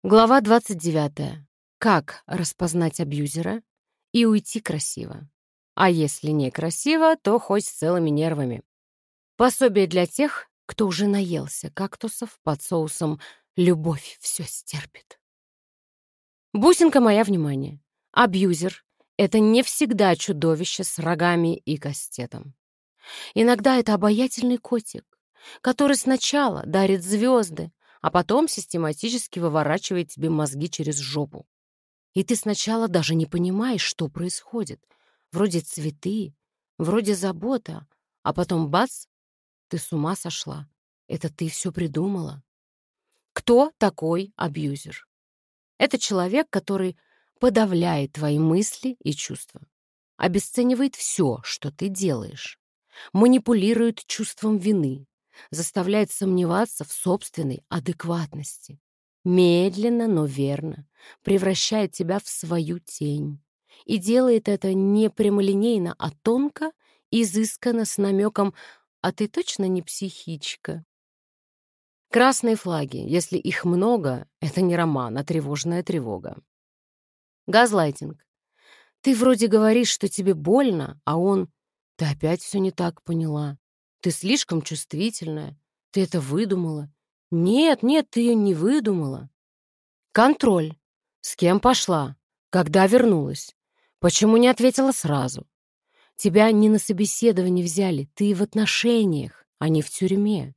Глава 29. Как распознать абьюзера и уйти красиво. А если не красиво, то хоть с целыми нервами. Пособие для тех, кто уже наелся кактусов под соусом «любовь все стерпит». Бусинка моя, внимание. Абьюзер — это не всегда чудовище с рогами и кастетом. Иногда это обаятельный котик, который сначала дарит звезды, а потом систематически выворачивает тебе мозги через жопу. И ты сначала даже не понимаешь, что происходит. Вроде цветы, вроде забота, а потом бац, ты с ума сошла. Это ты все придумала. Кто такой абьюзер? Это человек, который подавляет твои мысли и чувства, обесценивает все, что ты делаешь, манипулирует чувством вины, заставляет сомневаться в собственной адекватности. Медленно, но верно превращает тебя в свою тень. И делает это не прямолинейно, а тонко, изысканно, с намеком «А ты точно не психичка?» Красные флаги, если их много, это не роман, а тревожная тревога. Газлайтинг. Ты вроде говоришь, что тебе больно, а он: «Ты опять все не так поняла. Ты слишком чувствительная. Ты это выдумала». Нет, нет, ты ее не выдумала. Контроль. С кем пошла? Когда вернулась? Почему не ответила сразу? Тебя не на собеседование взяли, ты в отношениях, а не в тюрьме.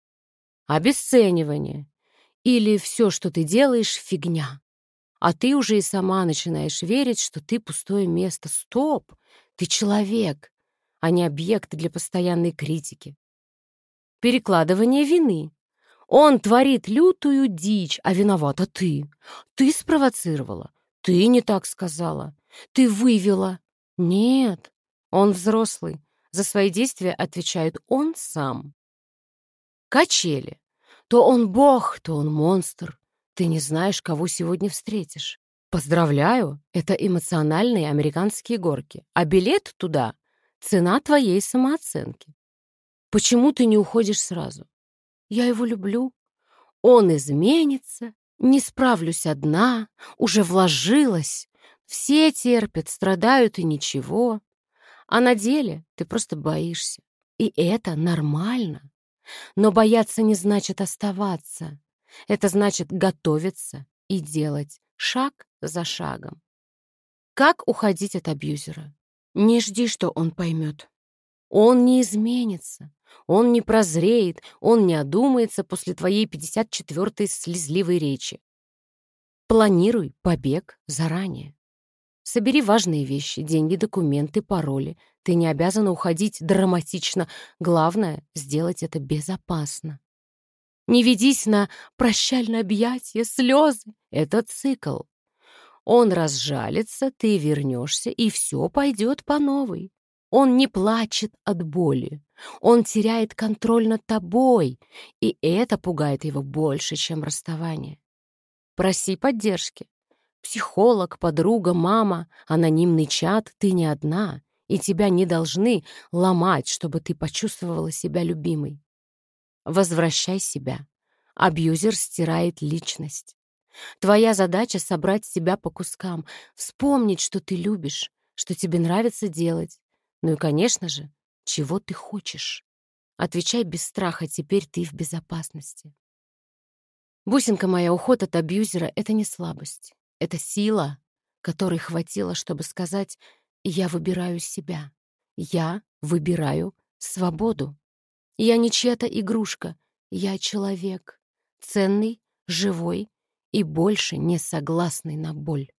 Обесценивание. Или все, что ты делаешь, фигня. А ты уже и сама начинаешь верить, что ты пустое место. Стоп! Ты человек, а не объект для постоянной критики. Перекладывание вины. Он творит лютую дичь, а виновата ты. Ты спровоцировала. Ты не так сказала. Ты вывела. Нет, он взрослый. За свои действия отвечает он сам. Качели. То он бог, то он монстр. Ты не знаешь, кого сегодня встретишь. Поздравляю, это эмоциональные американские горки. А билет туда — цена твоей самооценки. Почему ты не уходишь сразу? Я его люблю. Он изменится, не справлюсь одна, уже вложилась. Все терпят, страдают и ничего. А на деле ты просто боишься. И это нормально. Но бояться не значит оставаться. Это значит готовиться и делать шаг за шагом. Как уходить от абьюзера? Не жди, что он поймет. Он не изменится, он не прозреет, он не одумается после твоей 54-й слезливой речи. Планируй побег заранее. Собери важные вещи, деньги, документы, пароли. Ты не обязана уходить драматично. Главное — сделать это безопасно. Не ведись на прощальное объятие, слезы. Это цикл. Он разжалится, ты вернешься, и все пойдет по новой. Он не плачет от боли. Он теряет контроль над тобой, и это пугает его больше, чем расставание. Проси поддержки. Психолог, подруга, мама, анонимный чат — ты не одна, и тебя не должны ломать, чтобы ты почувствовала себя любимой. Возвращай себя. Абьюзер стирает личность. Твоя задача — собрать себя по кускам, вспомнить, что ты любишь, что тебе нравится делать. Ну и, конечно же, чего ты хочешь. Отвечай без страха, теперь ты в безопасности. Бусинка моя, уход от абьюзера — это не слабость. Это сила, которой хватило, чтобы сказать: «Я выбираю себя. Я выбираю свободу. Я не чья-то игрушка. Я человек. Ценный, живой и больше не согласный на боль».